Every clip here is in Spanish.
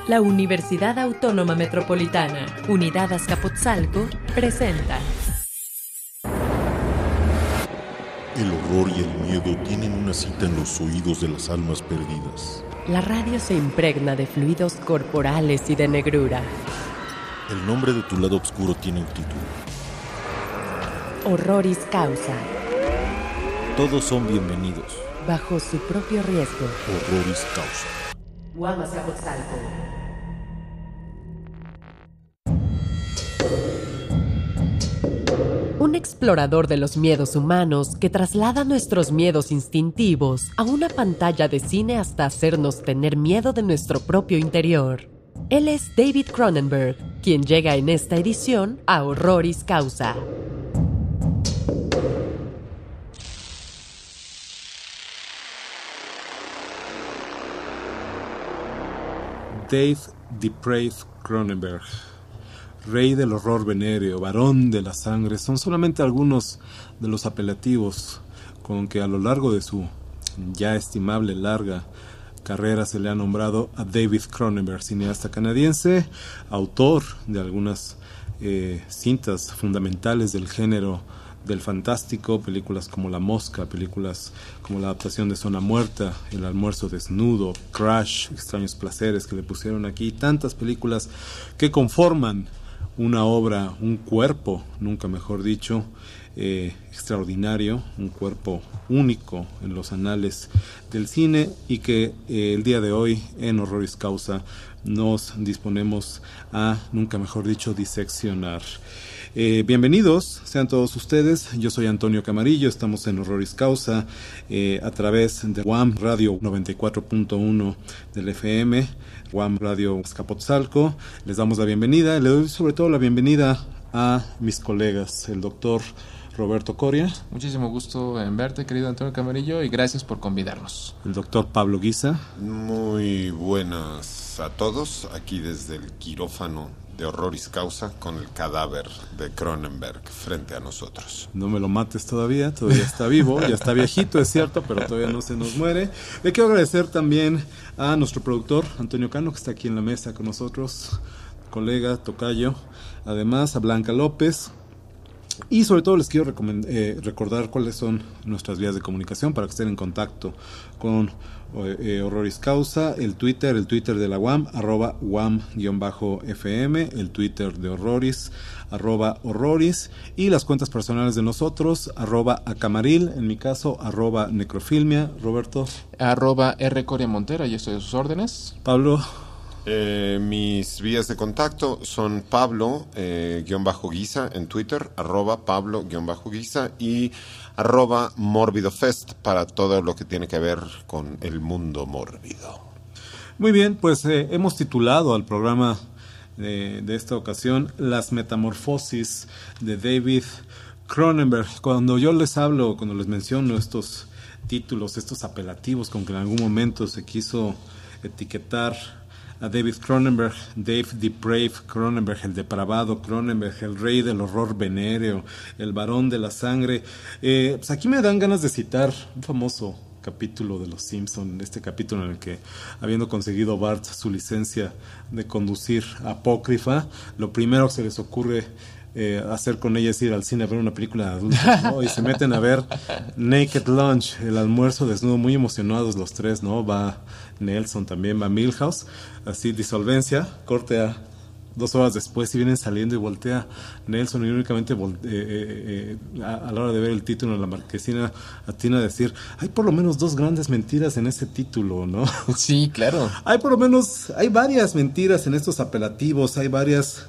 La Universidad Autónoma Metropolitana, Unidad Azcapotzalco, presenta. El horror y el miedo tienen una cita en los oídos de las almas perdidas. La radio se impregna de fluidos corporales y de negrura. El nombre de tu lado oscuro tiene un título. Horroris causa. Todos son bienvenidos. Bajo su propio riesgo. Horroris causa. UAM Azcapotzalco. Un explorador de los miedos humanos que traslada nuestros miedos instintivos a una pantalla de cine hasta hacernos tener miedo de nuestro propio interior. Él es David Cronenberg, quien llega en esta edición a Horroris Causa. Dave Depraved Cronenberg, rey del horror venéreo, varón de la sangre, son solamente algunos de los apelativos con que a lo largo de su ya estimable larga carrera se le ha nombrado a David Cronenberg, cineasta canadiense, autor de algunas cintas fundamentales del género del fantástico, películas como La Mosca, películas como la adaptación de Zona Muerta, El Almuerzo Desnudo, Crash, Extraños Placeres que le pusieron aquí, tantas películas que conforman una obra, un cuerpo, nunca mejor dicho, extraordinario, un cuerpo único en los anales del cine y que el día de hoy en Horroris Causa nos disponemos a, nunca mejor dicho, diseccionar. Bienvenidos sean todos ustedes, yo soy Antonio Camarillo, estamos en Horroris Causa a través de UAM Radio 94.1 del FM, UAM Radio Azcapotzalco. Les damos la bienvenida, le doy sobre todo la bienvenida a mis colegas, el doctor Roberto Coria. Muchísimo gusto en verte, querido Antonio Camarillo, y gracias por convidarnos. El doctor Pablo Guisa. Muy buenas a todos, aquí desde el quirófano de Horroris Causa con el cadáver de Cronenberg frente a nosotros. No me lo mates todavía está vivo, ya está viejito, es cierto, pero todavía no se nos muere. Le quiero agradecer también a nuestro productor, Antonio Cano, que está aquí en la mesa con nosotros, colega, tocayo, además a Blanca López. Y sobre todo les quiero recordar cuáles son nuestras vías de comunicación para que estén en contacto con Horroris Causa, el Twitter de la UAM, @UAM_FM, el Twitter de Horroris, @Horroris, y las cuentas personales de nosotros, @Acamaril, en mi caso, @Necrofilmia, Roberto. @RCoriaMontera, y estoy a sus órdenes. Pablo. Mis vías de contacto son Pablo-Guisa en Twitter, @Pablo-Guisa y @MórbidoFest para todo lo que tiene que ver con el mundo mórbido. Muy bien, pues hemos titulado al programa de esta ocasión Las Metamorfosis de David Cronenberg. Cuando yo les hablo, cuando les menciono estos títulos, estos apelativos con que en algún momento se quiso etiquetar a David Cronenberg, Dave Depraved Cronenberg, el depravado Cronenberg, el rey del horror venéreo, el varón de la sangre. Pues aquí me dan ganas de citar un famoso capítulo de Los Simpson, este capítulo en el que, habiendo conseguido Bart su licencia de conducir apócrifa, lo primero que se les ocurre hacer con ella es ir al cine a ver una película de adultos, ¿no? Y se meten a ver Naked Lunch, el almuerzo desnudo, muy emocionados los tres, ¿no? Va Nelson también, va Milhouse, así disolvencia, corte a 2 horas después y vienen saliendo y voltea Nelson y únicamente a la hora de ver el título en la marquesina atina a decir, hay por lo menos 2 grandes mentiras en ese título, ¿no? Sí, claro. Hay varias mentiras en estos apelativos, hay varias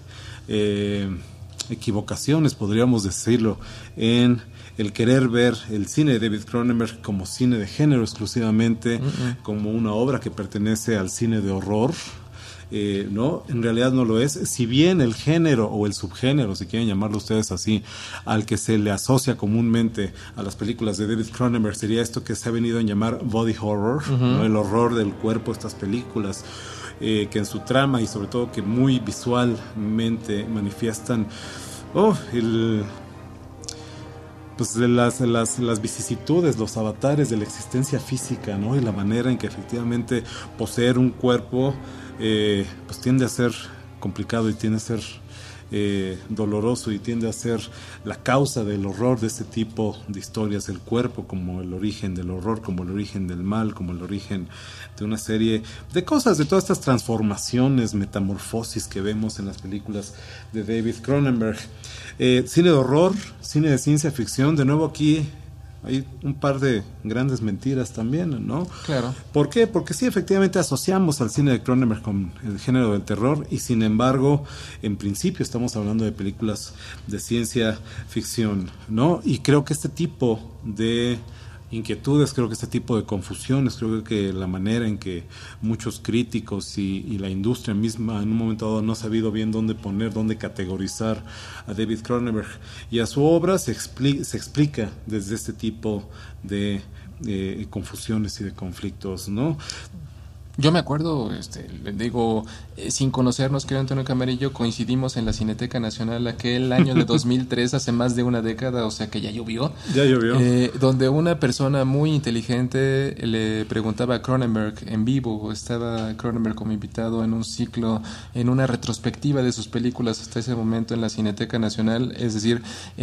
equivocaciones, podríamos decirlo, en el querer ver el cine de David Cronenberg como cine de género exclusivamente, como una obra que pertenece al cine de horror. No, en realidad no lo es. Si bien el género o el subgénero, si quieren llamarlo ustedes así, al que se le asocia comúnmente a las películas de David Cronenberg sería esto que se ha venido a llamar body horror, ¿no? El horror del cuerpo, estas películas que en su trama y sobre todo que muy visualmente manifiestan pues de las vicisitudes, los avatares de la existencia física, ¿no? Y la manera en que efectivamente poseer un cuerpo pues tiende a ser complicado y tiende a ser doloroso y tiende a ser la causa del horror de este tipo de historias, el cuerpo como el origen del horror, como el origen del mal, como el origen de una serie de cosas, de todas estas transformaciones, metamorfosis que vemos en las películas de David Cronenberg. Cine de horror, cine de ciencia ficción, de nuevo aquí hay un par de grandes mentiras también, ¿no? Claro. ¿Por qué? Porque sí, efectivamente asociamos al cine de Cronenberg con el género del terror y sin embargo, en principio estamos hablando de películas de ciencia ficción, ¿no? Y creo que este tipo de inquietudes, creo que este tipo de confusiones, creo que la manera en que muchos críticos y la industria misma en un momento dado no ha sabido bien dónde poner, dónde categorizar a David Cronenberg y a su obra se explica desde este tipo de confusiones y de conflictos, ¿no? Yo me acuerdo, le digo, sin conocernos, creo, Antonio Camarillo, coincidimos en la Cineteca Nacional aquel año de 2003, hace más de una década, o sea que ya llovió. Ya llovió. Donde una persona muy inteligente le preguntaba a Cronenberg en vivo, estaba Cronenberg como invitado en un ciclo, en una retrospectiva de sus películas hasta ese momento en la Cineteca Nacional, es decir,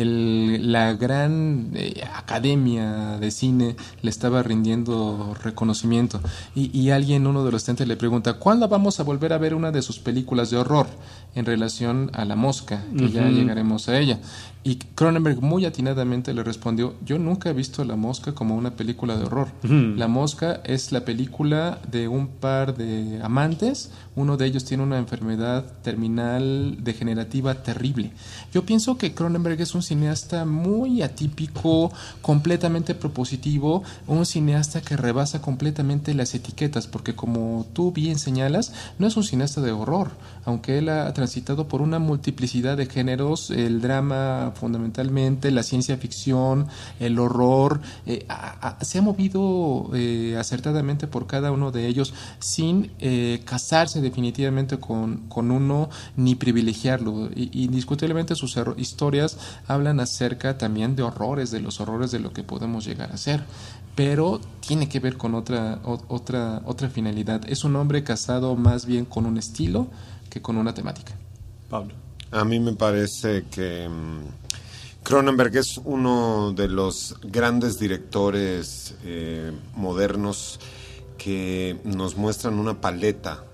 la gran academia de cine le estaba rindiendo reconocimiento y alguien, uno de los estudiantes le pregunta, ¿cuándo vamos a volver a ver una de sus películas de horror en relación a La Mosca? Que ya llegaremos a ella. Y Cronenberg muy atinadamente le respondió, yo nunca he visto La Mosca como una película de horror. La Mosca es la película de un par de amantes, uno de ellos tiene una enfermedad terminal degenerativa terrible. Yo pienso que Cronenberg es un cineasta muy atípico, completamente propositivo, un cineasta que rebasa completamente las etiquetas, porque como tú bien señalas, no es un cineasta de horror, aunque él ha transitado por una multiplicidad de géneros, el drama fundamentalmente, la ciencia ficción, el horror, se ha movido acertadamente por cada uno de ellos sin casarse definitivamente con uno ni privilegiarlo. Indiscutiblemente sus historias hablan acerca también de horrores, de los horrores de lo que podemos llegar a ser, pero tiene que ver con otra finalidad. Es un hombre casado más bien con un estilo que con una temática. Pablo. A mí me parece que Cronenberg es uno de los grandes directores modernos que nos muestran una paleta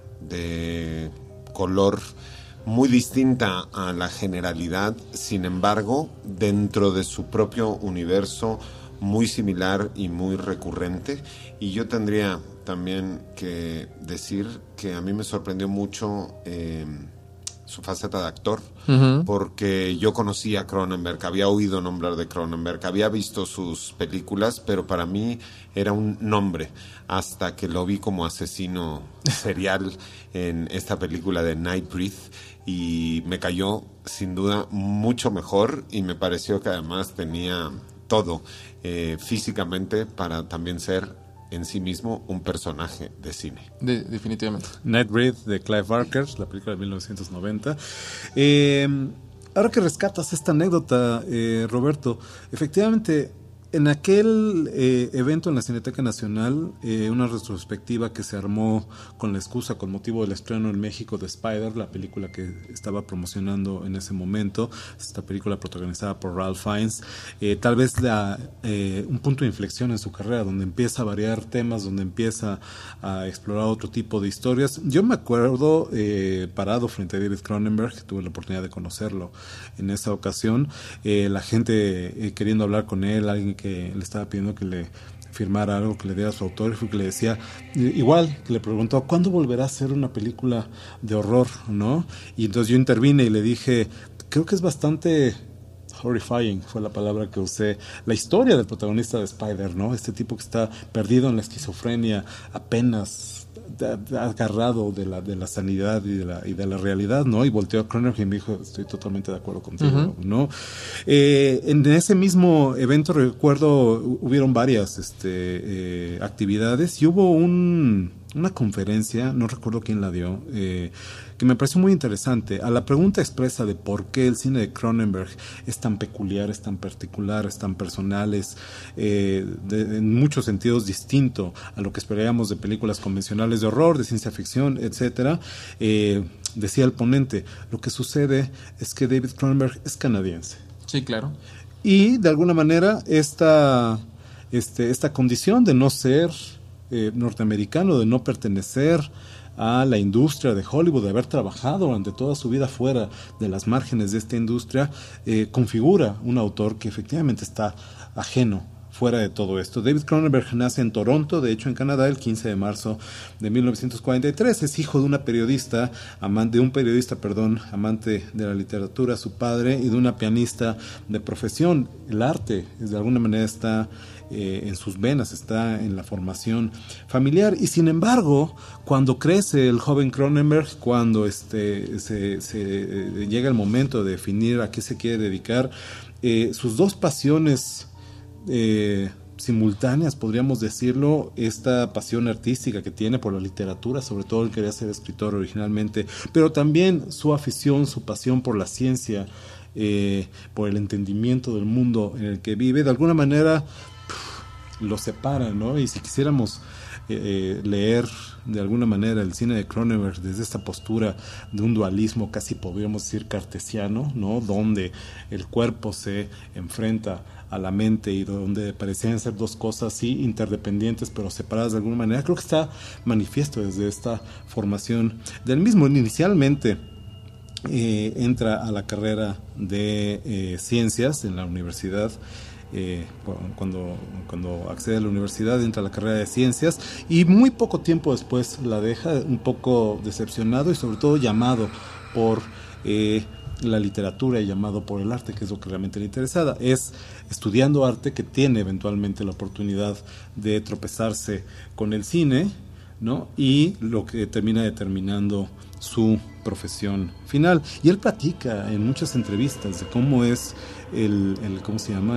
de color muy distinta a la generalidad, sin embargo, dentro de su propio universo muy similar y muy recurrente. Y yo tendría también que decir que a mí me sorprendió mucho su faceta de actor, porque yo conocía a Cronenberg, había oído nombrar de Cronenberg, había visto sus películas, pero para mí era un nombre, hasta que lo vi como asesino serial en esta película de Night Breath, y me cayó sin duda mucho mejor, y me pareció que además tenía todo físicamente para también ser en sí mismo un personaje de cine. Definitivamente. Night Breath de Clive Barker, la película de 1990. Ahora que rescatas esta anécdota, Roberto, efectivamente, en aquel evento en la Cineteca Nacional, una retrospectiva que se armó con la excusa, con motivo del estreno en México de Spider, la película que estaba promocionando en ese momento, esta película protagonizada por Ralph Fiennes, tal vez un punto de inflexión en su carrera, donde empieza a variar temas, donde empieza a explorar otro tipo de historias. Yo me acuerdo parado frente a David Cronenberg, tuve la oportunidad de conocerlo en esa ocasión, la gente queriendo hablar con él, alguien que le estaba pidiendo que le firmara algo, que le diera su autógrafo, y que le decía, igual, que le preguntó, ¿cuándo volverá a hacer una película de horror? ¿No? Y entonces yo intervine y le dije, creo que es bastante horrifying, fue la palabra que usé, la historia del protagonista de Spider, ¿no? Este tipo que está perdido en la esquizofrenia, apenas agarrado de la sanidad y de la realidad, ¿no? Y volteó a Cronenberg y me dijo, estoy totalmente de acuerdo contigo, ¿no? En ese mismo evento, recuerdo, hubieron varias actividades y hubo un conferencia, no recuerdo quién la dio, que me pareció muy interesante. A la pregunta expresa de por qué el cine de Cronenberg es tan peculiar, es tan particular, es tan personal, es en muchos sentidos distinto a lo que esperaríamos de películas convencionales de horror, de ciencia ficción, etcétera, decía el ponente, lo que sucede es que David Cronenberg es canadiense. Sí, claro. Y de alguna manera esta condición de no ser norteamericano, de no pertenecer a la industria de Hollywood, de haber trabajado durante toda su vida fuera de las márgenes de esta industria, configura un autor que efectivamente está ajeno, fuera de todo esto. David Cronenberg nace en Toronto, de hecho en Canadá, el 15 de marzo de 1943. Es hijo de un periodista, amante de la literatura, su padre, y de una pianista de profesión. El arte, de alguna manera, está en sus venas, está en la formación familiar. Y sin embargo, cuando crece el joven Cronenberg, cuando llega el momento de definir a qué se quiere dedicar, sus dos pasiones simultáneas, podríamos decirlo, esta pasión artística que tiene por la literatura, sobre todo él quería ser escritor originalmente, pero también su afición, su pasión por la ciencia, por el entendimiento del mundo en el que vive, de alguna manera lo separa, ¿no? Y si quisiéramos leer de alguna manera el cine de Cronenberg desde esta postura de un dualismo casi podríamos decir cartesiano, ¿no? Donde el cuerpo se enfrenta a la mente y donde parecían ser dos cosas sí interdependientes pero separadas de alguna manera, creo que está manifiesto desde esta formación del mismo. Inicialmente entra a la carrera de ciencias en la universidad. Cuando accede a la universidad entra a la carrera de ciencias y muy poco tiempo después la deja, un poco decepcionado y sobre todo llamado por la literatura y llamado por el arte, que es lo que realmente le interesaba. Es estudiando arte que tiene eventualmente la oportunidad de tropezarse con el cine, ¿no? Y lo que termina determinando su profesión final. Y él platica en muchas entrevistas de cómo es ¿cómo se llama?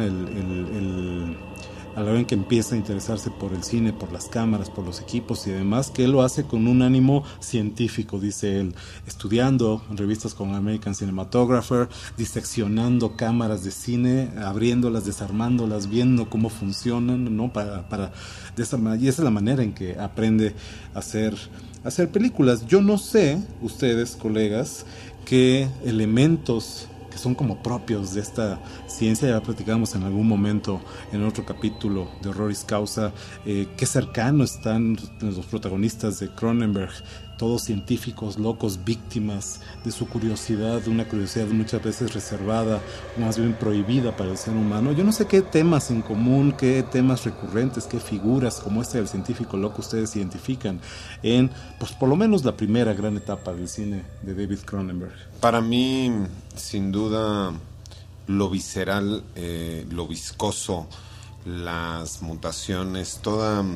A la hora en que empieza a interesarse por el cine, por las cámaras, por los equipos y demás, que él lo hace con un ánimo científico, dice él, estudiando en revistas como American Cinematographer, diseccionando cámaras de cine, abriéndolas, desarmándolas, viendo cómo funcionan, ¿no? Y esa es la manera en que aprende a hacer películas. Yo no sé, ustedes, colegas, qué elementos que son como propios de esta ciencia, ya platicamos en algún momento en otro capítulo de Horroris Causa, qué cercanos están los protagonistas de Cronenberg, todos científicos, locos, víctimas de su curiosidad, de una curiosidad muchas veces reservada, más bien prohibida para el ser humano. Yo no sé qué temas en común, qué temas recurrentes, qué figuras como este del científico loco ustedes identifican en, pues por lo menos la primera gran etapa del cine de David Cronenberg. Para mí, sin duda, lo visceral, lo viscoso, las mutaciones, toda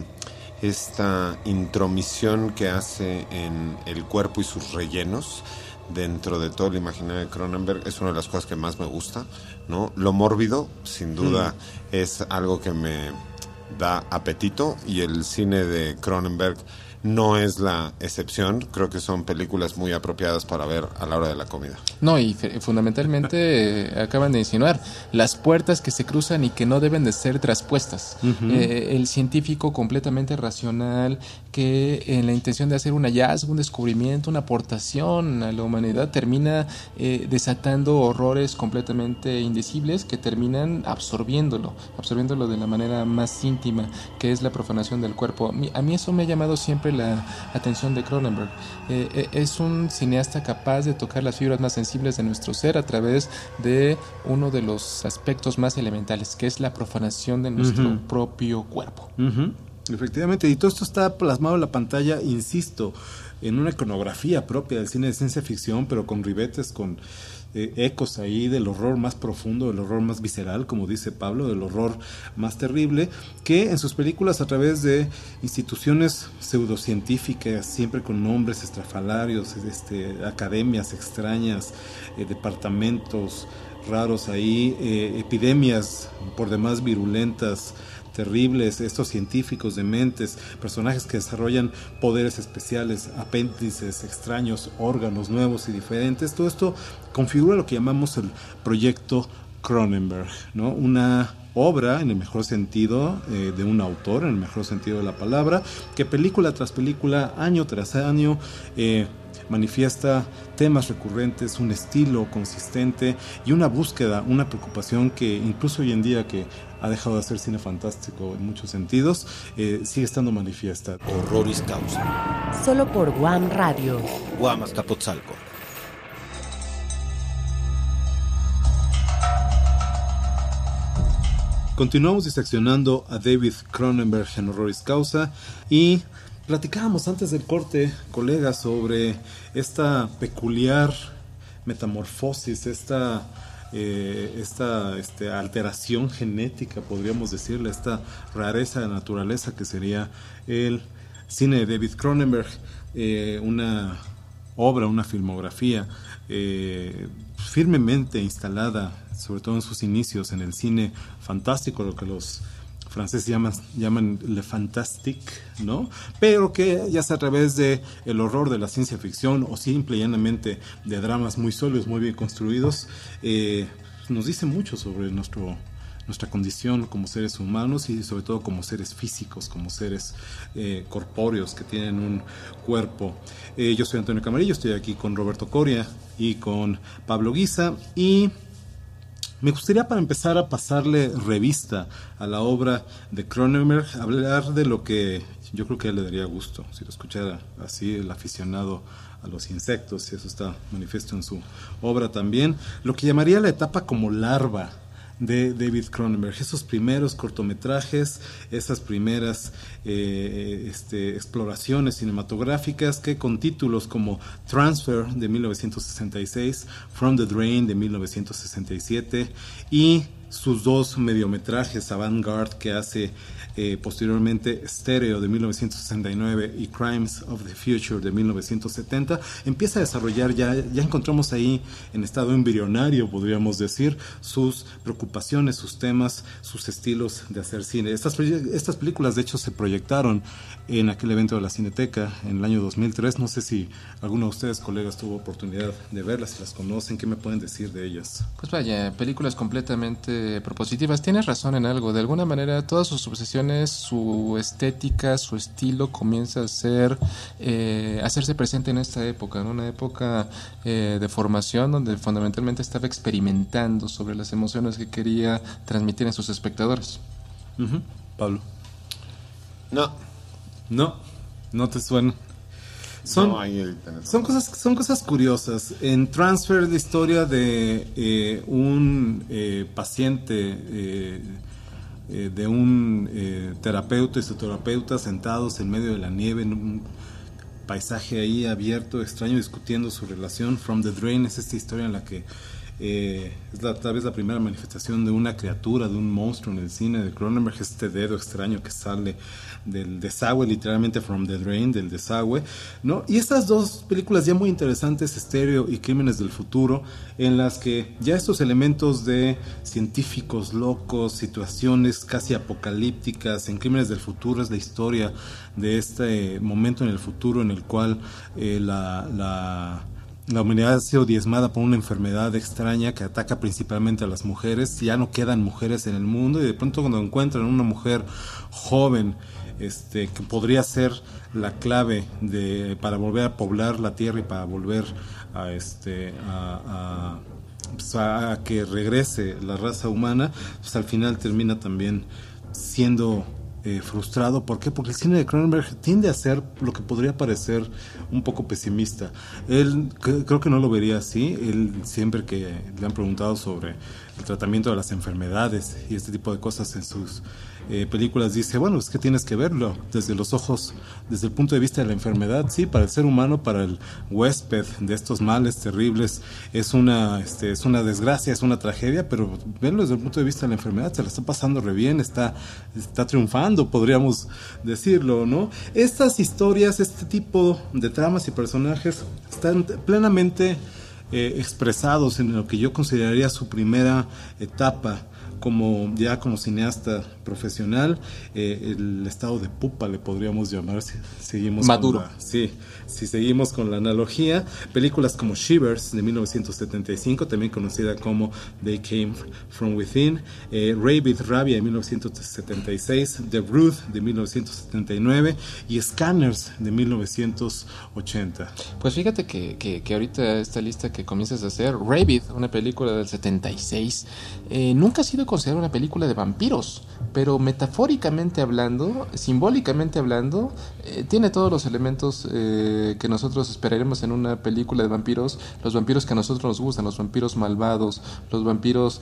esta intromisión que hace en el cuerpo y sus rellenos dentro de todo el imaginario de Cronenberg es una de las cosas que más me gusta, ¿no? Lo mórbido, sin duda, es algo que me da apetito, y el cine de Cronenberg no es la excepción. Creo que son películas muy apropiadas para ver a la hora de la comida. No, y fundamentalmente acaban de insinuar las puertas que se cruzan y que no deben de ser traspuestas. El científico completamente racional que en la intención de hacer un hallazgo, un descubrimiento, una aportación a la humanidad termina desatando horrores completamente indecibles que terminan absorbiéndolo de la manera más íntima, que es la profanación del cuerpo. A mí eso me ha llamado siempre la atención de Cronenberg. Es un cineasta capaz de tocar las fibras más sensibles de nuestro ser a través de uno de los aspectos más elementales, que es la profanación de nuestro propio cuerpo. Efectivamente, y todo esto está plasmado en la pantalla, insisto, en una iconografía propia del cine de ciencia ficción, pero con ribetes, con ecos ahí del horror más profundo, del horror más visceral, como dice Pablo, del horror más terrible, que en sus películas, a través de instituciones pseudocientíficas, siempre con nombres estrafalarios, academias extrañas, departamentos raros ahí, epidemias por demás virulentas, terribles, estos científicos dementes, personajes que desarrollan poderes especiales, apéndices extraños, órganos nuevos y diferentes. Todo esto configura lo que llamamos el proyecto Cronenberg, ¿no? Una obra, en el mejor sentido, de un autor, en el mejor sentido de la palabra, que película tras película, año tras año, manifiesta temas recurrentes, un estilo consistente y una búsqueda, una preocupación que incluso hoy en día, que ha dejado de hacer cine fantástico en muchos sentidos, sigue estando manifiesta. Horroris Causa. Solo por Guam Radio. Guam Azcapotzalco. Continuamos diseccionando a David Cronenberg en Horroris Causa y platicábamos antes del corte, colegas, sobre esta peculiar metamorfosis, esta alteración genética, podríamos decirle, esta rareza de naturaleza que sería el cine de David Cronenberg, una obra, una filmografía firmemente instalada, sobre todo en sus inicios, en el cine fantástico, lo que los franceses llaman le fantastique, ¿no? Pero que ya sea a través de el horror de la ciencia ficción o simple y llanamente de dramas muy sólidos, muy bien construidos, nos dice mucho sobre nuestra condición como seres humanos y sobre todo como seres físicos, como seres corpóreos que tienen un cuerpo. Yo soy Antonio Camarillo, estoy aquí con Roberto Coria y con Pablo Guisa, y me gustaría, para empezar a pasarle revista a la obra de Cronenberg, hablar de lo que yo creo que a él le daría gusto si lo escuchara así, el aficionado a los insectos, y eso está manifiesto en su obra también, lo que llamaría la etapa como larva de David Cronenberg, esos primeros cortometrajes, esas primeras exploraciones cinematográficas que con títulos como Transfer de 1966, From the Drain de 1967 y sus dos mediometrajes Avant-Garde que hace posteriormente Stereo de 1969 y Crimes of the Future de 1970, empieza a desarrollar, ya encontramos ahí en estado embrionario, podríamos decir, sus preocupaciones, sus temas, sus estilos de hacer cine. Estas películas de hecho se proyectaron en aquel evento de la Cineteca en el año 2003, no sé si alguno de ustedes, colegas, tuvo oportunidad de verlas, si las conocen, ¿qué me pueden decir de ellas? Pues vaya, películas completamente propositivas. Tienes razón en algo, de alguna manera todas sus obsesiones, su estética, su estilo comienza a hacerse presente en esta época, en una época de formación donde fundamentalmente estaba experimentando sobre las emociones que quería transmitir en sus espectadores. Uh-huh. Pablo. No te suena. Son cosas curiosas. En Transfer, la historia de un paciente, de un terapeuta y su terapeuta sentados en medio de la nieve en un paisaje ahí abierto, extraño, discutiendo su relación. From the Drain es esta historia en la que es tal vez la primera manifestación de una criatura, de un monstruo en el cine de Cronenberg, este dedo extraño que sale del desagüe, literalmente From the Drain, del desagüe, ¿no? Y estas dos películas ya muy interesantes, Stereo y Crímenes del Futuro, en las que ya estos elementos de científicos locos, situaciones casi apocalípticas. En Crímenes del Futuro es la historia de este momento en el futuro en el cual la humanidad ha sido diezmada por una enfermedad extraña que ataca principalmente a las mujeres. Ya no quedan mujeres en el mundo, y de pronto cuando encuentran una mujer joven que podría ser la clave para volver a poblar la tierra y para volver a que regrese la raza humana, pues al final termina también siendo frustrado. ¿Por qué? Porque el cine de Cronenberg tiende a ser lo que podría parecer un poco pesimista. Él creo que no lo vería así. Él, siempre que le han preguntado sobre el tratamiento de las enfermedades y este tipo de cosas en sus películas, dice, bueno, es que tienes que verlo desde los ojos, desde el punto de vista de la enfermedad. Sí, para el ser humano, para el huésped de estos males terribles, es una desgracia, es una tragedia, pero verlo desde el punto de vista de la enfermedad, se la está pasando re bien, está triunfando, podríamos decirlo, ¿no? Estas historias, este tipo de tramas y personajes están plenamente expresados en lo que yo consideraría su primera etapa como cineasta profesional, el estado de pupa le podríamos llamar si seguimos maduro. Si seguimos con la analogía. Películas como Shivers de 1975, también conocida como They Came From Within, Rabid Rabia de 1976, The Brood de 1979 y Scanners de 1980. Pues fíjate que ahorita esta lista que comienzas a hacer, Rabid, una película del 76, nunca ha sido considerada una película de vampiros, pero metafóricamente hablando, simbólicamente hablando, tiene todos los elementos que nosotros esperaremos en una película de vampiros, los vampiros que a nosotros nos gustan, los vampiros malvados, los vampiros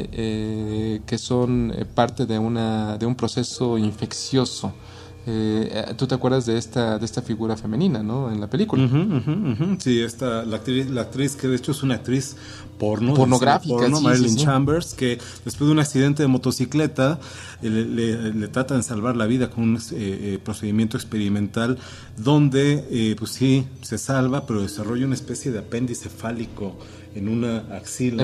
que son parte de un proceso infeccioso. Tú te acuerdas de esta figura femenina, ¿no? En la película. Sí, la actriz que de hecho es una actriz pornográfica, Marilyn Chambers, que después de un accidente de motocicleta le tratan de salvar la vida con un procedimiento experimental donde pues sí se salva, pero desarrolla una especie de apéndice fálico en una axila.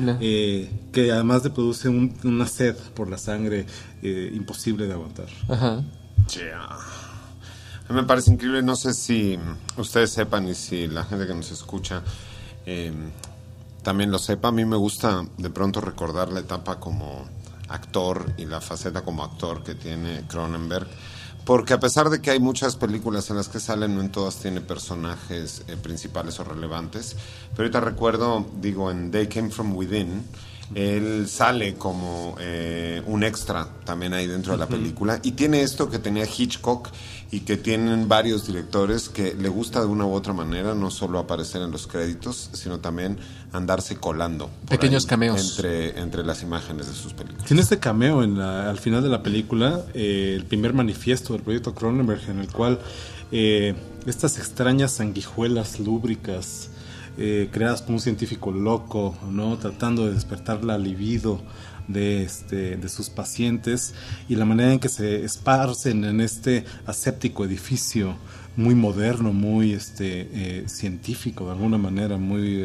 Que además le produce una sed por la sangre imposible de aguantar. Ajá. Yeah. A mí me parece increíble, no sé si ustedes sepan y si la gente que nos escucha también lo sepa. A mí me gusta de pronto recordar la etapa como actor y la faceta como actor que tiene Cronenberg, porque a pesar de que hay muchas películas en las que salen, no en todas tiene personajes principales o relevantes. Pero ahorita recuerdo, en They Came From Within, él sale como un extra también ahí dentro de la película, y tiene esto que tenía Hitchcock y que tienen varios directores, que le gusta de una u otra manera no solo aparecer en los créditos, sino también andarse colando pequeños cameos entre las imágenes de sus películas. Tiene este cameo al final de la película, el primer manifiesto del proyecto Cronenberg, en el cual estas extrañas sanguijuelas lúbricas creadas por un científico loco, ¿no? Tratando de despertar la libido de sus pacientes, y la manera en que se esparcen en este aséptico edificio muy moderno, muy científico de alguna manera, muy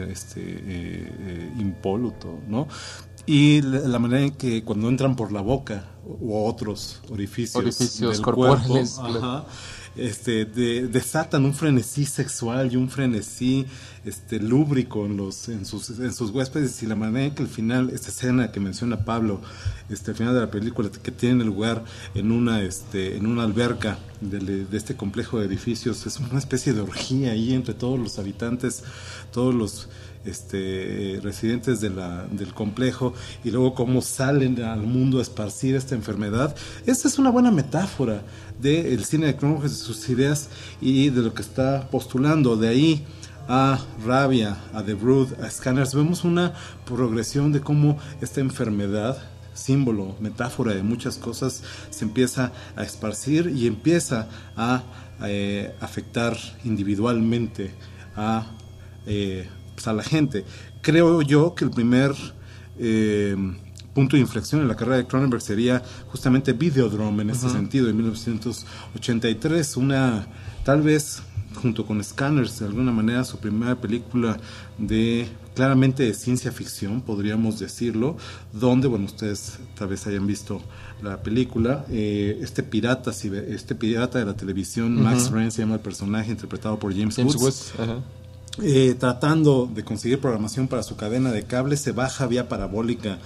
impoluto, ¿no? Y la manera en que cuando entran por la boca u otros orificios del corporales, cuerpo, desatan un frenesí sexual y un frenesí lúbrico en sus huéspedes, y la manera en que al final, esta escena que menciona Pablo, al final de la película, que tiene lugar en una alberca de este complejo de edificios, es una especie de orgía ahí entre todos los habitantes, todos los residentes del complejo, y luego cómo salen al mundo a esparcir esta enfermedad. Esta es una buena metáfora del cine de Cronenberg, de sus ideas y de lo que está postulando. De ahí a Rabia, a The Brood, a Scanners, vemos una progresión de cómo esta enfermedad, símbolo, metáfora de muchas cosas, se empieza a esparcir y empieza a afectar individualmente a la gente. Creo yo que el primer punto de inflexión en la carrera de Cronenberg sería justamente Videodrome, en este sentido, en 1983, tal vez junto con Scanners, de alguna manera su primera película claramente de ciencia ficción, podríamos decirlo, donde, ustedes tal vez hayan visto la película, este pirata de la televisión, Max Wren se llama el personaje, interpretado por James Woods. Tratando de conseguir programación para su cadena de cable, se baja vía parabólica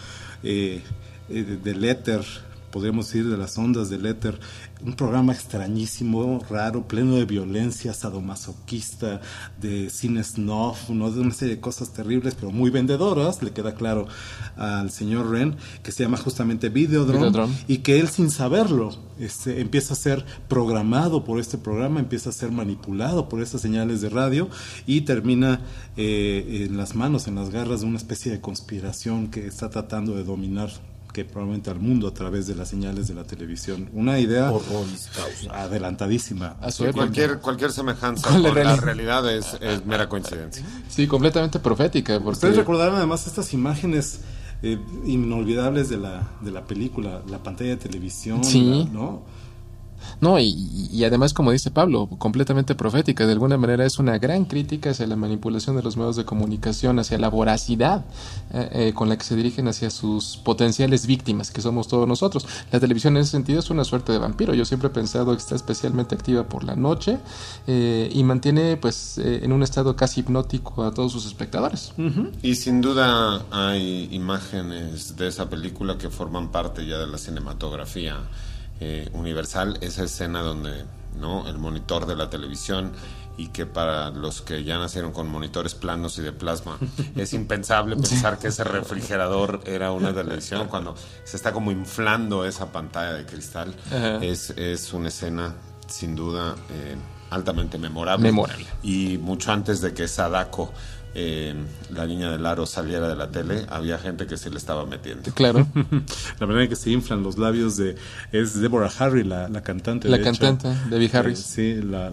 del éter, podríamos decir, de las ondas del éter, un programa extrañísimo, raro, pleno de violencia, sadomasoquista, de cine snuff, ¿no? De una serie de cosas terribles, pero muy vendedoras, le queda claro al señor Wren, que se llama justamente Videodrome, y que él, sin saberlo, empieza a ser programado por este programa, empieza a ser manipulado por estas señales de radio, y termina en las garras de una especie de conspiración que está tratando de dominar, que probablemente al mundo, a través de las señales de la televisión. Una idea adelantadísima. Cualquier semejanza con la realidad es mera coincidencia. Sí, completamente profética. Ustedes recordarán además estas imágenes inolvidables de la película, la pantalla de televisión, sí, ¿no? No, y además, como dice Pablo, completamente profética. De alguna manera es una gran crítica hacia la manipulación de los medios de comunicación, hacia la voracidad con la que se dirigen hacia sus potenciales víctimas, que somos todos nosotros. La televisión en ese sentido es una suerte de vampiro. Yo siempre he pensado que está especialmente activa por la noche y mantiene pues en un estado casi hipnótico a todos sus espectadores. Y sin duda hay imágenes de esa película que forman parte ya de la cinematografía universal. Esa escena donde, ¿no?, el monitor de la televisión, y que para los que ya nacieron con monitores planos y de plasma es impensable pensar que ese refrigerador era una televisión cuando se está como inflando esa pantalla de cristal. Es una escena sin duda altamente memorable. Y mucho antes de que Sadako, la niña del aro, saliera de la tele, había gente que se le estaba metiendo. Claro. La manera en que se inflan los labios es Deborah Harry, la cantante. La cantante, Debbie Harris. Sí,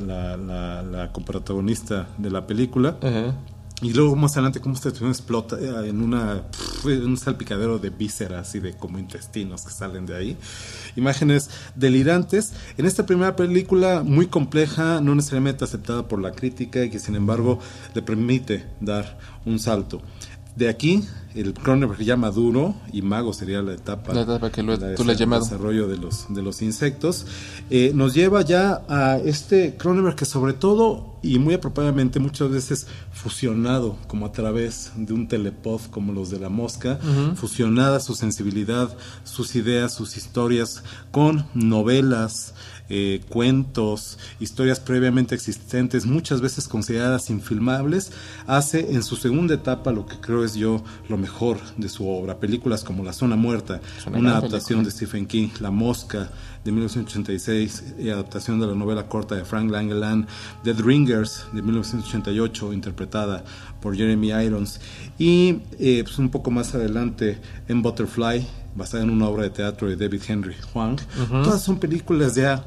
la coprotagonista de la película. Y luego más adelante cómo esta situación explota en un salpicadero de vísceras y de como intestinos que salen de ahí. Imágenes delirantes. En esta primera película muy compleja, no necesariamente aceptada por la crítica, y que sin embargo le permite dar un salto. De aquí, el Cronenberg ya maduro, y mago sería la etapa que tú le has llamado. El desarrollo de los insectos, nos lleva ya a este Cronenberg que sobre todo, y muy apropiadamente, muchas veces fusionado como a través de un telepod como los de La Mosca, fusionada su sensibilidad, sus ideas, sus historias con novelas, cuentos, historias previamente existentes, muchas veces consideradas infilmables, hace en su segunda etapa lo que creo es yo lo mejor de su obra. Películas como La Zona Muerta, una adaptación de Stephen King, La Mosca de 1986, adaptación de la novela corta de Frank Langeland, Dead Ringers de 1988, interpretada por Jeremy Irons, y pues un poco más adelante en Butterfly, basada en una obra de teatro de David Henry Hwang. Todas son películas ya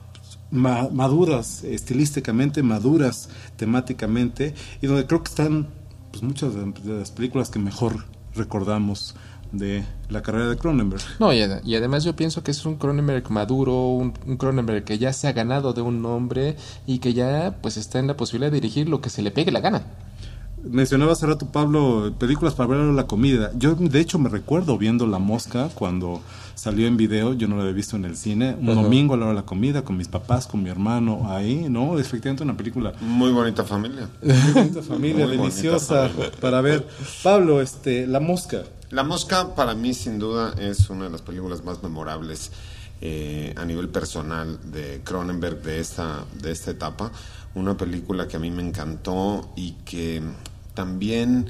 maduras estilísticamente, maduras temáticamente, y donde creo que están pues muchas de las películas que mejor recordamos de la carrera de Cronenberg. No, y además yo pienso que es un Cronenberg maduro, un Cronenberg que ya se ha ganado de un nombre y que ya pues está en la posibilidad de dirigir lo que se le pegue la gana. Mencionaba hace rato, Pablo, películas para ver a la comida. Yo de hecho me recuerdo viendo La Mosca cuando salió en video. Yo no la había visto en el cine. Un domingo a la hora de la comida con mis papás, con mi hermano ahí, ¿no? Efectivamente una película muy bonita familia. Muy bonita familia, muy deliciosa familia para ver. Pablo, La Mosca. La Mosca para mí sin duda es una de las películas más memorables a nivel personal de Cronenberg de esta etapa. Una película que a mí me encantó y que también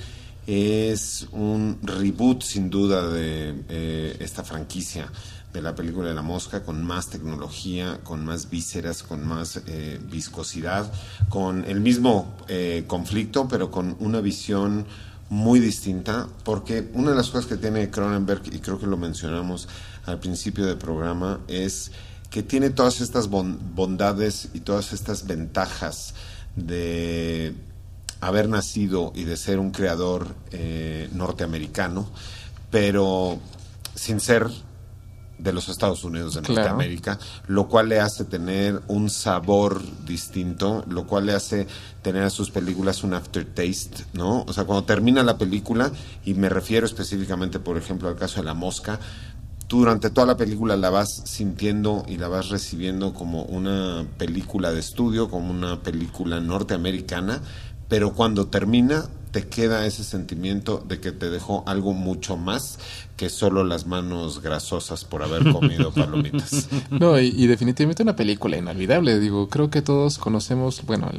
es un reboot sin duda de esta franquicia de la película de La Mosca, con más tecnología, con más vísceras, con más viscosidad, con el mismo conflicto, pero con una visión muy distinta, porque una de las cosas que tiene Cronenberg, y creo que lo mencionamos al principio del programa, es que tiene todas estas bondades y todas estas ventajas de haber nacido y de ser un creador norteamericano, pero sin ser de los Estados Unidos de Norteamérica, lo cual le hace tener un sabor distinto, lo cual le hace tener a sus películas un aftertaste, ¿no? O sea, cuando termina la película, y me refiero específicamente, por ejemplo, al caso de La Mosca, tú durante toda la película la vas sintiendo y la vas recibiendo como una película de estudio, como una película norteamericana, pero cuando termina te queda ese sentimiento de que te dejó algo mucho más que solo las manos grasosas por haber comido palomitas. No, y definitivamente una película inolvidable. Digo, creo que todos conocemos, bueno,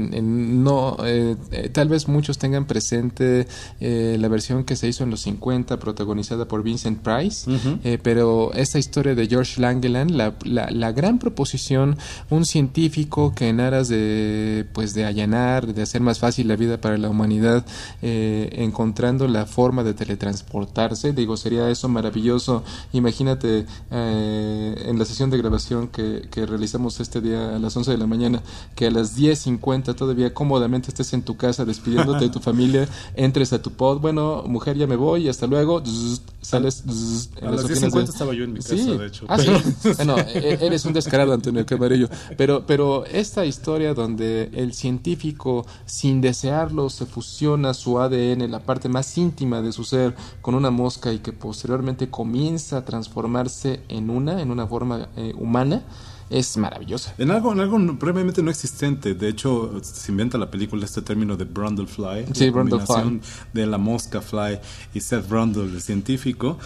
tal vez muchos tengan presente la versión que se hizo en los 50, protagonizada por Vincent Price, pero esta historia de George Langeland, la gran proposición, un científico que en aras de allanar, de hacer más fácil la vida para la humanidad, encontrando la forma de teletransportarse. Digo, sería eso maravilloso. Imagínate en la sesión de grabación que realizamos este día a las 11 de la mañana, que a las 10:50 todavía cómodamente estés en tu casa despidiéndote de tu familia, entres a tu pod, bueno, mujer, ya me voy, hasta luego, sales a las 10:50 estaba yo en mi casa, de hecho. Sí. Bueno, eres un descarado, Antonio Camarillo, pero esta historia donde el científico, sin desearlo, se fusiona su ADN, la parte más íntima de su ser, con una mosca y que posteriormente comienza a transformarse en una forma humana, es maravillosa. En algo previamente no existente. De hecho, se inventa la película este término de Brundlefly, sí, la combinación de la mosca Fly y Seth Brundle, el científico.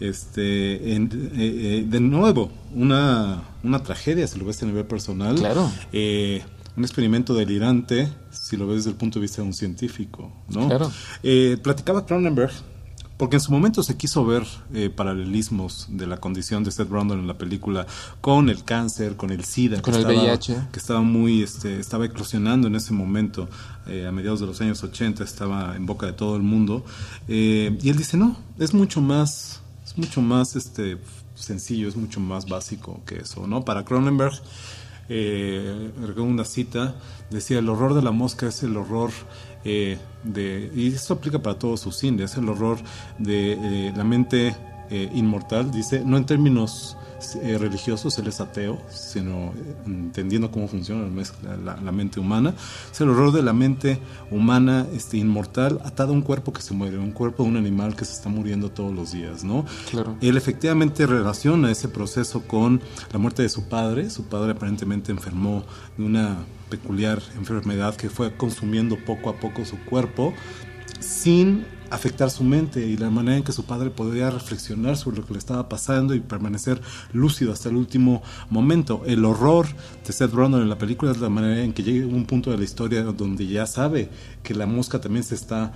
De nuevo, una tragedia, si lo ves a nivel personal. Claro. Un experimento delirante, si lo ves desde el punto de vista de un científico, ¿no? Claro. Platicaba Cronenberg, porque en su momento se quiso ver paralelismos de la condición de Seth Brundle en la película con el cáncer, con el SIDA, con el VIH, que estaba muy estaba eclosionando en ese momento, a mediados de los años 80, estaba en boca de todo el mundo, y él dice, no, es mucho más sencillo, es mucho más básico que eso, ¿no? Para Cronenberg, recuerdo una cita, decía, el horror de la mosca es el horror y esto aplica para todo su cine, es el horror de la mente inmortal, dice, no en términos religiosos, él es ateo, sino entendiendo cómo funciona la mente humana, es el horror de la mente humana inmortal atada a un cuerpo que se muere, un cuerpo de un animal que se está muriendo todos los días, ¿no? Claro. Él efectivamente relaciona ese proceso con la muerte de su padre aparentemente enfermó de una peculiar enfermedad que fue consumiendo poco a poco su cuerpo sin afectar su mente, y la manera en que su padre podía reflexionar sobre lo que le estaba pasando y permanecer lúcido hasta el último momento. El horror de Seth Brundle en la película es la manera en que llega a un punto de la historia donde ya sabe que la mosca también se está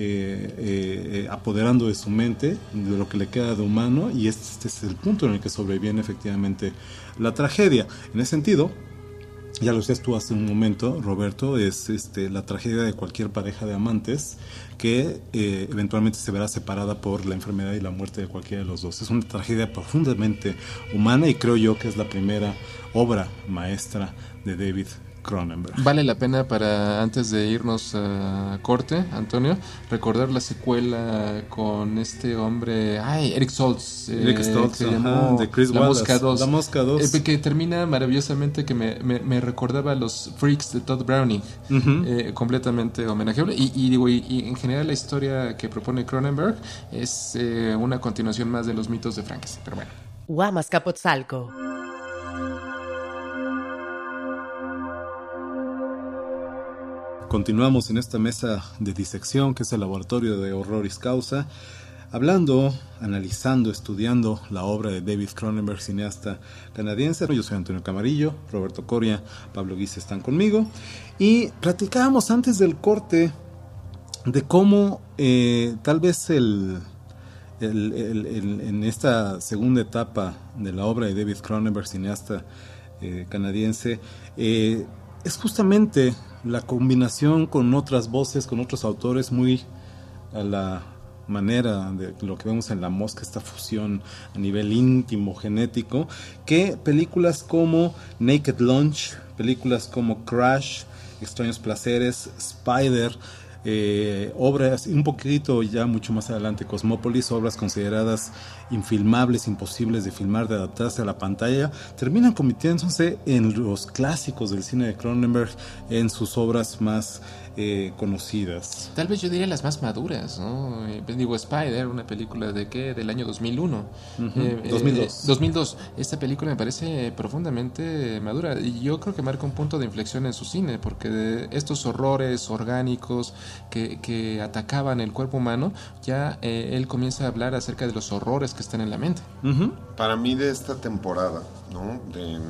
apoderando de su mente, de lo que le queda de humano, y este es el punto en el que sobreviene efectivamente la tragedia. En ese sentido, ya lo decías tú hace un momento, Roberto, es la tragedia de cualquier pareja de amantes que eventualmente se verá separada por la enfermedad y la muerte de cualquiera de los dos. Es una tragedia profundamente humana y creo yo que es la primera obra maestra de David Cronenberg. Vale la pena, para antes de irnos a corte, Antonio, recordar la secuela con este hombre, Eric Stoltz, se llamó de Chris Wallace, La Mosca 2, que termina maravillosamente, que me recordaba a los Freaks de Todd Browning, completamente homenajeable, y en general la historia que propone Cronenberg es una continuación más de los mitos de Frankenstein, pero bueno. Huamascapotzalco. Continuamos en esta mesa de disección que es el laboratorio de Horroris Causa, hablando, analizando, estudiando la obra de David Cronenberg, cineasta canadiense. Yo soy Antonio Camarillo, Roberto Coria, Pablo Guise están conmigo, y platicábamos antes del corte de cómo tal vez en esta segunda etapa de la obra de David Cronenberg, cineasta canadiense, es justamente la combinación con otras voces, con otros autores, muy a la manera de lo que vemos en La Mosca, esta fusión a nivel íntimo, genético, que películas como Naked Lunch, películas como Crash, Extraños Placeres, Spider, obras, un poquito ya mucho más adelante, Cosmópolis, obras consideradas infilmables, imposibles de filmar, de adaptarse a la pantalla, terminan convirtiéndose en los clásicos del cine de Cronenberg, en sus obras más conocidas. Tal vez yo diría las más maduras, ¿no? Digo, Spider, una película de ¿qué? Del año 2001. 2002. Esta película me parece profundamente madura y yo creo que marca un punto de inflexión en su cine, porque de estos horrores orgánicos que atacaban el cuerpo humano, ya él comienza a hablar acerca de los horrores que están en la mente. Para mí, de esta temporada, ¿no? De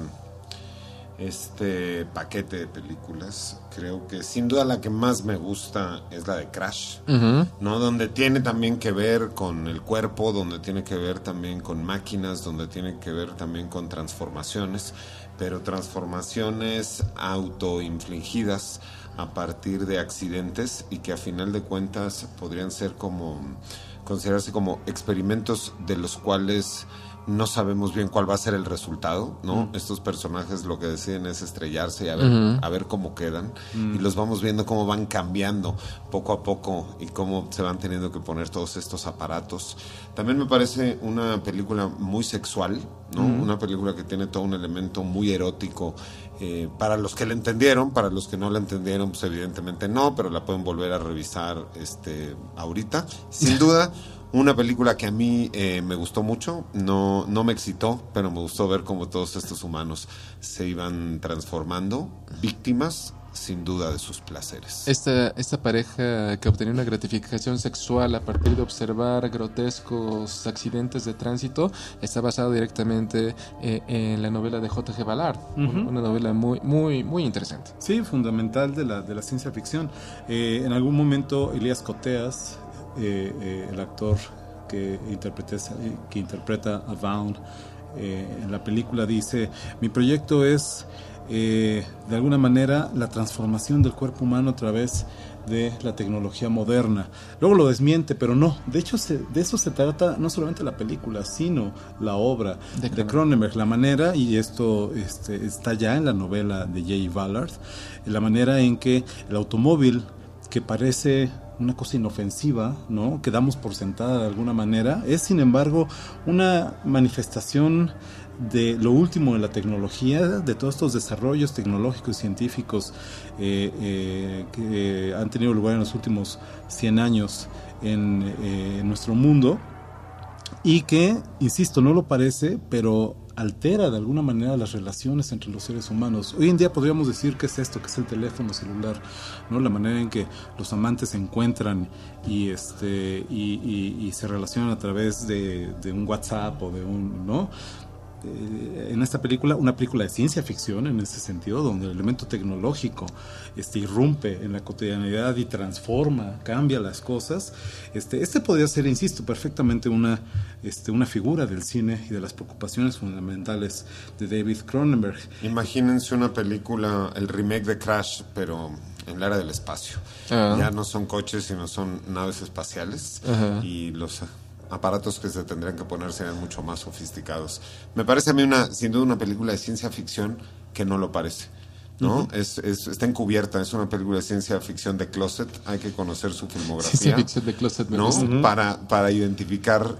este paquete de películas, creo que sin duda la que más me gusta es la de Crash, ¿no? Donde tiene también que ver con el cuerpo, donde tiene que ver también con máquinas, donde tiene que ver también con transformaciones, pero transformaciones autoinfligidas a partir de accidentes y que a final de cuentas podrían ser considerarse como experimentos de los cuales no sabemos bien cuál va a ser el resultado, ¿no? Estos personajes lo que deciden es estrellarse y a ver cómo quedan. Y los vamos viendo cómo van cambiando poco a poco y cómo se van teniendo que poner todos estos aparatos. También me parece una película muy sexual, ¿no? Una película que tiene todo un elemento muy erótico. Para los que la entendieron, para los que no la entendieron, pues evidentemente no, pero la pueden volver a revisar ahorita. Sin duda, una película que a mí me gustó mucho, no me excitó, pero me gustó ver cómo todos estos humanos se iban transformando, víctimas sin duda de sus placeres. Esta pareja que obtenía una gratificación sexual a partir de observar grotescos accidentes de tránsito está basada directamente en la novela de J.G. Ballard, una novela muy, muy, muy interesante. Sí, fundamental de la ciencia ficción. En algún momento Elías Koteas, el actor que interpreta a Vaughn en la película, dice: mi proyecto es de alguna manera la transformación del cuerpo humano a través de la tecnología moderna. Luego lo desmiente, pero no, de hecho de eso se trata no solamente la película, sino la obra de Cronenberg, la manera, y esto está ya en la novela de J. Ballard, la manera en que el automóvil, que parece una cosa inofensiva, ¿no?, que damos por sentada de alguna manera, es sin embargo una manifestación de lo último en la tecnología, de todos estos desarrollos tecnológicos y científicos que han tenido lugar en los últimos 100 años en nuestro mundo, y que, insisto, no lo parece, pero altera de alguna manera las relaciones entre los seres humanos. Hoy en día podríamos decir que es esto, que es el teléfono celular, ¿no? La manera en que los amantes se encuentran y se relacionan a través de un WhatsApp o de ¿no? En esta película, una película de ciencia ficción en ese sentido, donde el elemento tecnológico irrumpe en la cotidianidad y transforma, cambia las cosas, podría ser, insisto, perfectamente una figura del cine y de las preocupaciones fundamentales de David Cronenberg. Imagínense una película, el remake de Crash, pero en la era del espacio. Ya no son coches, sino son naves espaciales, y los aparatos que se tendrían que poner serían mucho más sofisticados. Me parece a mí sin duda una película de ciencia ficción que no lo parece, ¿no? Está encubierta, es una película de ciencia ficción de closet, hay que conocer su filmografía. Ciencia ficción de closet, ¿no? Para identificar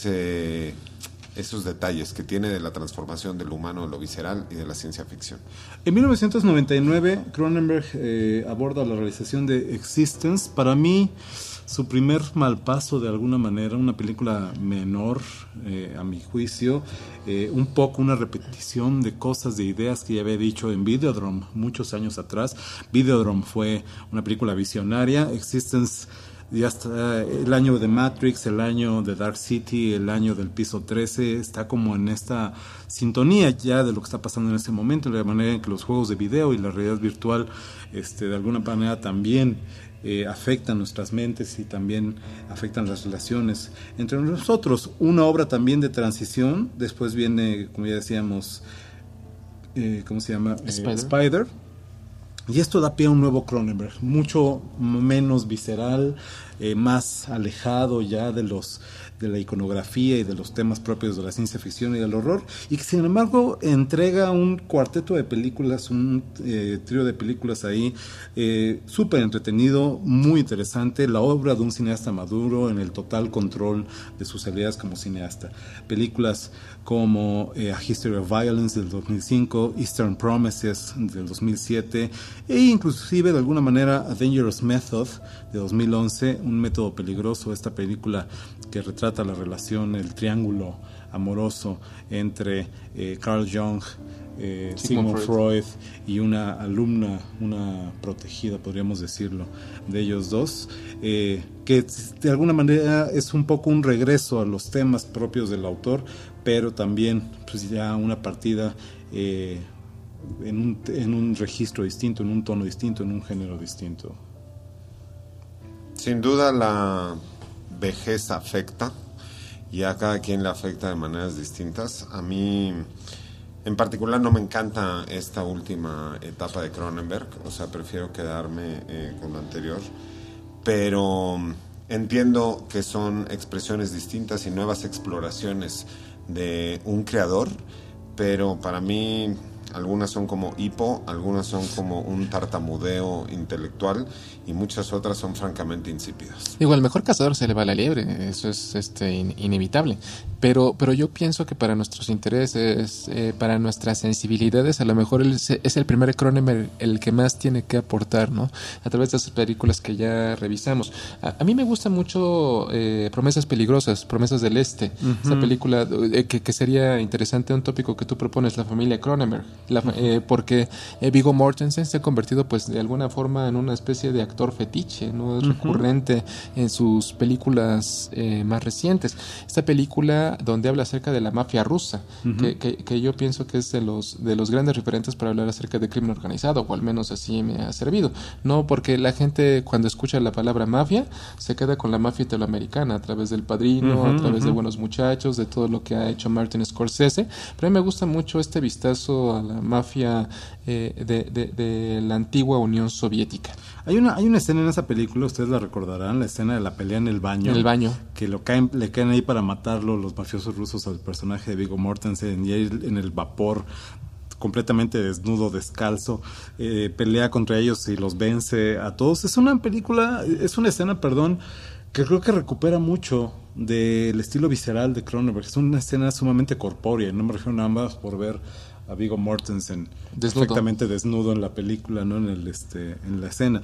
esos detalles que tiene de la transformación del humano, lo visceral y de la ciencia ficción. En 1999, Cronenberg aborda la realización de Existence. Para mí, su primer mal paso, de alguna manera, una película menor, a mi juicio, un poco una repetición de cosas, de ideas que ya había dicho en Videodrome muchos años atrás. Videodrome fue una película visionaria. Existence, ya está, el año de Matrix, el año de Dark City, el año del Piso 13, está como en esta sintonía ya de lo que está pasando en este momento, de la manera en que los juegos de video y la realidad virtual de alguna manera también afectan nuestras mentes y también afectan las relaciones entre nosotros. Una obra también de transición. Después viene, como ya decíamos, ¿cómo se llama? Spider. Y esto da pie a un nuevo Cronenberg, mucho menos visceral, más alejado ya de la iconografía y de los temas propios de la ciencia ficción y del horror, y que sin embargo entrega un cuarteto de películas, un trío de películas ahí súper entretenido, muy interesante, la obra de un cineasta maduro en el total control de sus habilidades como cineasta. Películas como A History of Violence del 2005, Eastern Promises del 2007, e inclusive de alguna manera A Dangerous Method de 2011, un método peligroso, esta película que retrata la relación, el triángulo amoroso entre Carl Jung, Sigmund Freud y una alumna, una protegida, podríamos decirlo, de ellos dos, que de alguna manera es un poco un regreso a los temas propios del autor, pero también pues ya una partida en un registro distinto, en un tono distinto, en un género distinto. Sin duda la vejez afecta, y a cada quien le afecta de maneras distintas. A mí En particular no me encanta esta última etapa de Cronenberg, o sea, prefiero quedarme con lo anterior, pero entiendo que son expresiones distintas y nuevas exploraciones de un creador, pero para mí algunas son como hipo, algunas son como un tartamudeo intelectual y muchas otras son francamente insípidas. Digo, al mejor cazador se le va la liebre, eso es inevitable. Pero yo pienso que para nuestros intereses, para nuestras sensibilidades, a lo mejor es el primer Cronenberg el que más tiene que aportar, ¿no? A través de esas películas que ya revisamos. A mí me gusta mucho Promesas Peligrosas, Promesas del Este. Esa película que sería interesante, un tópico que tú propones, la familia Cronenberg. Porque Viggo Mortensen se ha convertido, pues, de alguna forma en una especie de actor fetiche, ¿no? Es recurrente en sus películas más recientes. Esta película donde habla acerca de la mafia rusa, que yo pienso que es de los grandes referentes para hablar acerca de crimen organizado, o al menos así me ha servido. No, porque la gente cuando escucha la palabra mafia se queda con la mafia italoamericana a través del Padrino, a través de Buenos Muchachos, de todo lo que ha hecho Martin Scorsese, pero a mí me gusta mucho este vistazo a la mafia de la antigua Unión Soviética. Hay una escena en esa película, ustedes la recordarán, la escena de la pelea en el baño. En el baño. Que le caen ahí para matarlo los mafiosos rusos al personaje de Viggo Mortensen, y ahí en el vapor, completamente desnudo, descalzo, pelea contra ellos y los vence a todos. Es una escena, que creo que recupera mucho del estilo visceral de Cronenberg. Es una escena sumamente corpórea, no me refiero nada más por ver a Viggo Mortensen perfectamente desnudo en la película, ¿no? En la escena,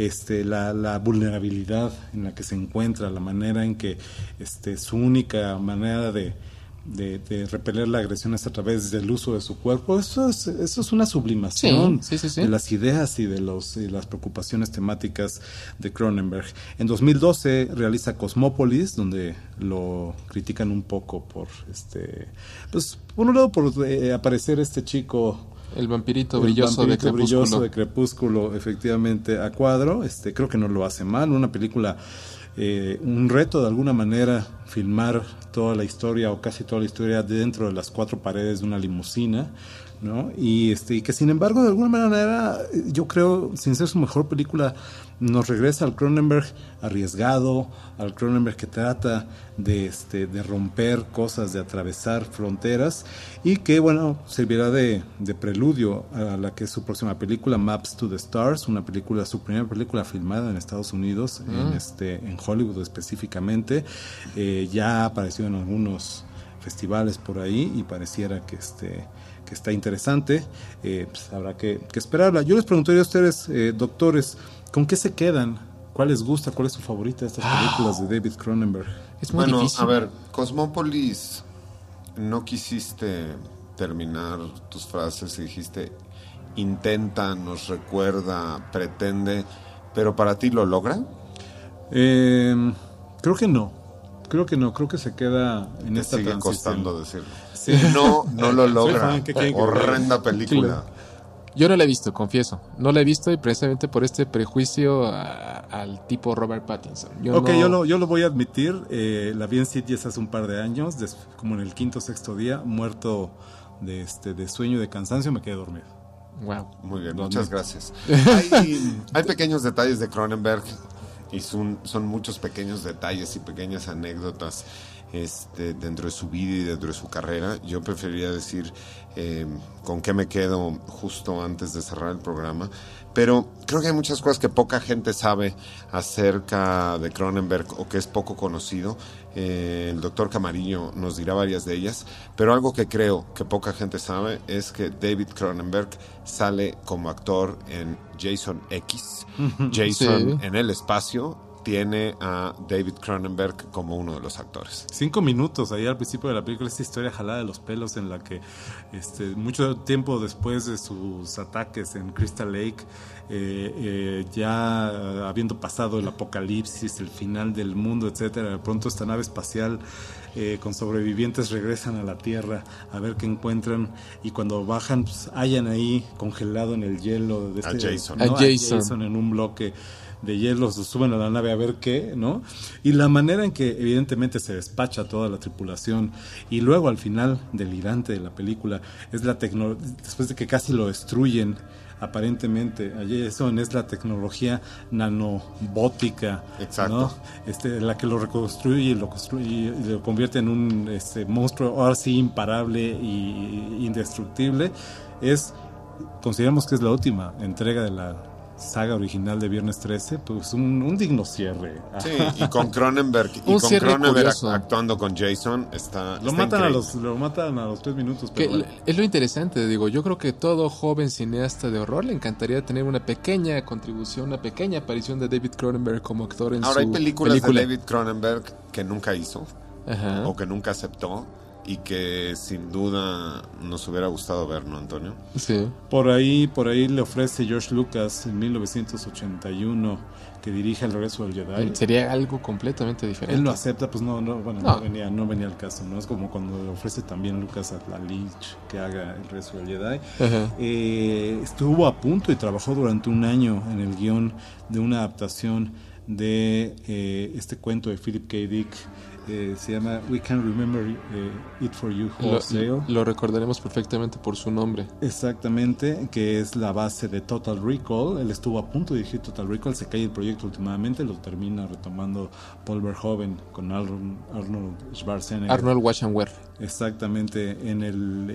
la vulnerabilidad en la que se encuentra, la manera en que su única manera de repeler la agresión es a través del uso de su cuerpo. Eso es una sublimación de las ideas y de las preocupaciones temáticas de Cronenberg. En 2012 realiza Cosmópolis, donde lo critican un poco por pues por un lado por aparecer este chico, el vampirito brilloso de Crepúsculo, efectivamente, a cuadro. Creo que no lo hace mal, una película, un reto de alguna manera, filmar toda la historia o casi toda la historia dentro de las cuatro paredes de una limusina, ¿no? Y que sin embargo de alguna manera, yo creo, sin ser su mejor película, nos regresa al Cronenberg arriesgado, al Cronenberg que trata de romper cosas, de atravesar fronteras, y que bueno, servirá de preludio a la que es su próxima película, Maps to the Stars, su primera película filmada en Estados Unidos, en Hollywood específicamente. Ya ha aparecido en algunos festivales por ahí y pareciera que está interesante. Pues habrá que esperarla. Yo les preguntaría a ustedes, doctores, ¿con qué se quedan? ¿Cuál les gusta? ¿Cuál es su favorita de estas películas de David Cronenberg? Es muy difícil. A ver, Cosmópolis, no quisiste terminar tus frases y dijiste intenta, nos recuerda, pretende, pero ¿para ti lo logra? Creo que no. Creo que se queda en esta sigue transición. Costando decirlo. Sí. No lo logra. Horrenda película. Yo no la he visto, confieso. No la he visto, y precisamente por este prejuicio al tipo Robert Pattinson. Yo lo voy a admitir. La vi en Sitges hace un par de años, como en el quinto o sexto día, muerto de sueño y de cansancio, me quedé dormido. Wow. Muy bien, muchas gracias. Hay pequeños detalles de Cronenberg, y son muchos pequeños detalles y pequeñas anécdotas dentro de su vida y dentro de su carrera. Yo preferiría decir con qué me quedo justo antes de cerrar el programa, pero creo que hay muchas cosas que poca gente sabe acerca de Cronenberg, o que es poco conocido. El doctor Camarillo nos dirá varias de ellas, pero algo que creo que poca gente sabe es que David Cronenberg sale como actor en Jason X. Jason en el espacio tiene a David Cronenberg como uno de los actores. 5 minutos ahí al principio de la película, esta historia jalada de los pelos, en la que mucho tiempo después de sus ataques en Crystal Lake, ya habiendo pasado el apocalipsis, el final del mundo, etcétera, de pronto esta nave espacial con sobrevivientes regresan a la Tierra a ver qué encuentran, y cuando bajan, pues, hallan ahí congelado en el hielo a Jason Jason en un bloque de hielo, se suben a la nave a ver qué, ¿no? Y la manera en que evidentemente se despacha toda la tripulación, y luego al final delirante de la película es la tecnología, después de que casi lo destruyen aparentemente, allí eso es la tecnología nanobótica, exacto, ¿no? La que lo reconstruye y lo convierte en un monstruo ahora sí imparable y indestructible. Consideramos que es la última entrega de la saga original de Viernes 13, pues un digno cierre. Sí, y con Cronenberg actuando con Jason lo matan a los 3 minutos. Pero bueno. Es lo interesante, digo, yo creo que todo joven cineasta de horror le encantaría tener una pequeña contribución, una pequeña aparición de David Cronenberg como actor en Ahora hay películas de David Cronenberg que nunca hizo, ajá, o que nunca aceptó, y que sin duda nos hubiera gustado ver, ¿no, Antonio? Sí. Por ahí le ofrece George Lucas en 1981 que dirige El regreso del Jedi. Sería algo completamente diferente. Él lo acepta, pues no venía al caso, ¿no? Es como cuando le ofrece también Lucas a Lynch que haga El regreso del Jedi. Estuvo a punto y trabajó durante un año en el guión de una adaptación de este cuento de Philip K. Dick. Se llama We Can't Remember It For You Wholesale. Lo recordaremos perfectamente por su nombre. Exactamente, que es la base de Total Recall. Él estuvo a punto de dirigir Total Recall, se cae el proyecto últimamente, lo termina retomando Paul Verhoeven con Arnold Schwarzenegger. Arnold Schwarzenegger. Exactamente, en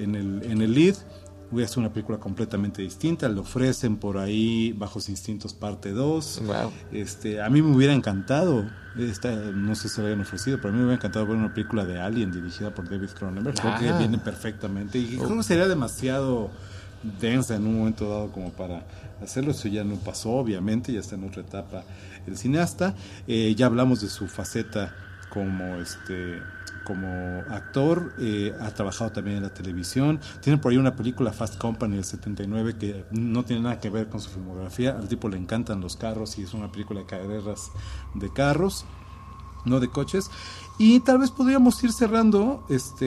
el lead. Es una película completamente distinta. Le ofrecen por ahí Bajos Instintos parte 2. Wow. A mí me hubiera encantado, no sé si lo habían ofrecido, pero a mí me hubiera encantado ver una película de Alien dirigida por David Cronenberg. Creo que viene perfectamente. Y creo que sería demasiado densa en un momento dado como para hacerlo. Eso ya no pasó, obviamente, ya está en otra etapa el cineasta. Ya hablamos de su faceta como actor, ha trabajado también en la televisión. Tiene por ahí una película, Fast Company, del 79, que no tiene nada que ver con su filmografía. Al tipo le encantan los carros y es una película de carreras de carros, no de coches. Y tal vez podríamos ir cerrando,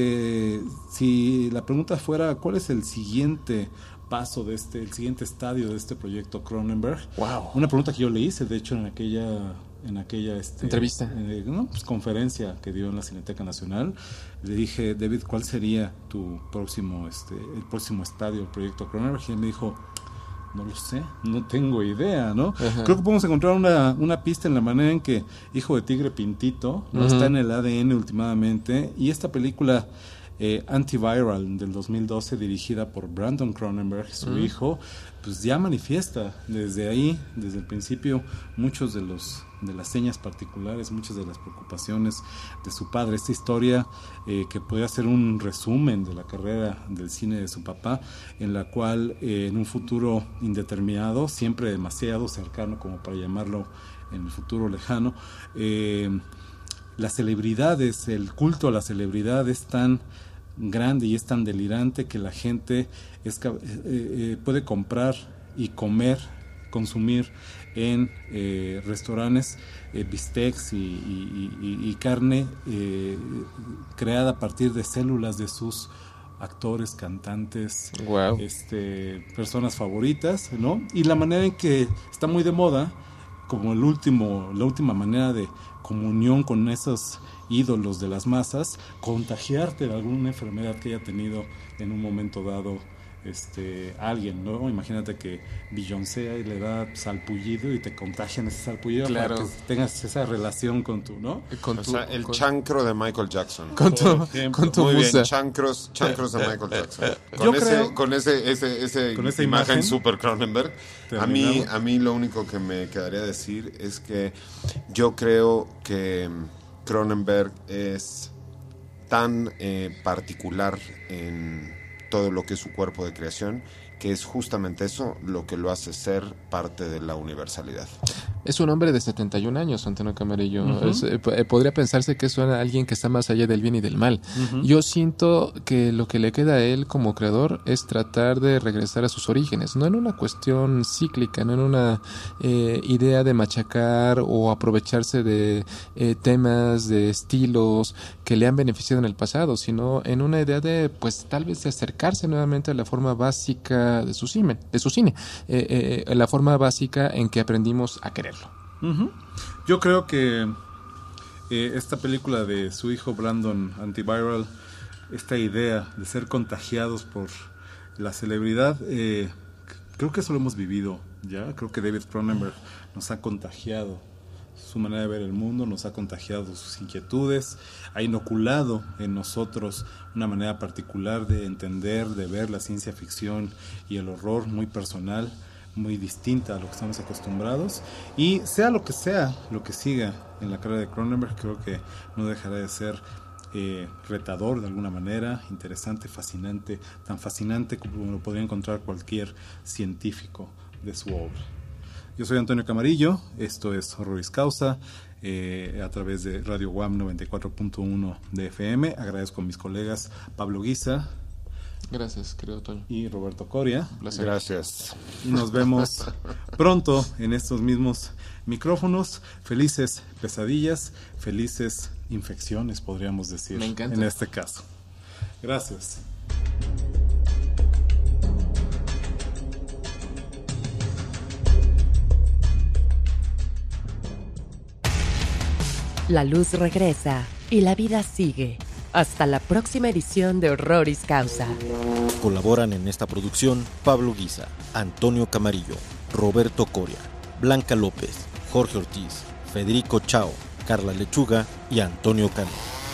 si la pregunta fuera, ¿cuál es el siguiente paso el siguiente estadio de este proyecto Cronenberg? Wow. Una pregunta que yo le hice, de hecho, en aquella entrevista, conferencia que dio en la Cineteca Nacional. Le dije, David, ¿cuál sería tu próximo el próximo estadio del proyecto Cronenberg? Y él me dijo, no lo sé, no tengo idea, ¿no? Ajá. Creo que podemos encontrar una pista en la manera en que Hijo de Tigre Pintito no está en el ADN últimamente, y esta película Antiviral del 2012, dirigida por Brandon Cronenberg, su hijo, pues ya manifiesta desde ahí, desde el principio, muchos de las señas particulares, muchas de las preocupaciones de su padre. Esta historia que puede ser un resumen de la carrera del cine de su papá, en la cual en un futuro indeterminado, siempre demasiado cercano como para llamarlo en el futuro lejano, las celebridades, el culto a la celebridad es tan grande y es tan delirante que la gente puede comprar y consumir en restaurantes bistecs y carne creada a partir de células de sus actores, cantantes, wow, personas favoritas, ¿no? Y la manera en que está muy de moda, como la última manera de comunión con esos ídolos de las masas, contagiarte de alguna enfermedad que haya tenido en un momento dado alguien, ¿no? Imagínate que Beyoncé le da salpullido y te contagian ese salpullido, claro, para que tengas esa relación con tu, ¿no? El chancro de Michael Jackson. Con tu muy musa. Bien, chancros de Michael Jackson. Con esa imagen super Cronenberg. A mí lo único que me quedaría decir es que yo creo que Cronenberg es tan particular en todo lo que es su cuerpo de creación, que es justamente eso lo que lo hace ser parte de la universalidad. Es un hombre de 71 años, Antonio Camarillo. Podría pensarse que es alguien que está más allá del bien y del mal. Yo siento que lo que le queda a él como creador es tratar de regresar a sus orígenes, no en una cuestión cíclica, no en una idea de machacar o aprovecharse de temas, de estilos que le han beneficiado en el pasado, sino en una idea de, pues, tal vez de acercarse nuevamente a la forma básica de su cine, la forma básica en que aprendimos a quererlo. Yo creo que esta película de su hijo Brandon Antiviral, esta idea de ser contagiados por la celebridad, creo que eso lo hemos vivido ya. Creo que David Cronenberg nos ha contagiado su manera de ver el mundo, nos ha contagiado sus inquietudes, ha inoculado en nosotros una manera particular de entender, de ver la ciencia ficción y el horror, muy personal, muy distinta a lo que estamos acostumbrados. Y sea lo que siga en la carrera de Cronenberg, creo que no dejará de ser retador de alguna manera, interesante, fascinante, tan fascinante como lo podría encontrar cualquier científico de su obra. Yo soy Antonio Camarillo, esto es Horroris Causa, a través de Radio UAM 94.1 de FM. Agradezco a mis colegas Pablo Guisa. Gracias, querido Toño. Y Roberto Coria. Un placer. Gracias. Y nos vemos pronto en estos mismos micrófonos. Felices pesadillas, felices infecciones, podríamos decir. Me encanta. En este caso. Gracias. La luz regresa y la vida sigue. Hasta la próxima edición de Horroris Causa. Colaboran en esta producción Pablo Guisa, Antonio Camarillo, Roberto Coria, Blanca López, Jorge Ortiz, Federico Chao, Carla Lechuga y Antonio Cano.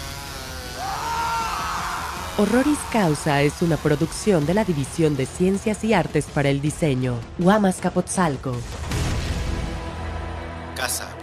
Horroris Causa es una producción de la División de Ciencias y Artes para el Diseño, UAM Azcapotzalco. Casa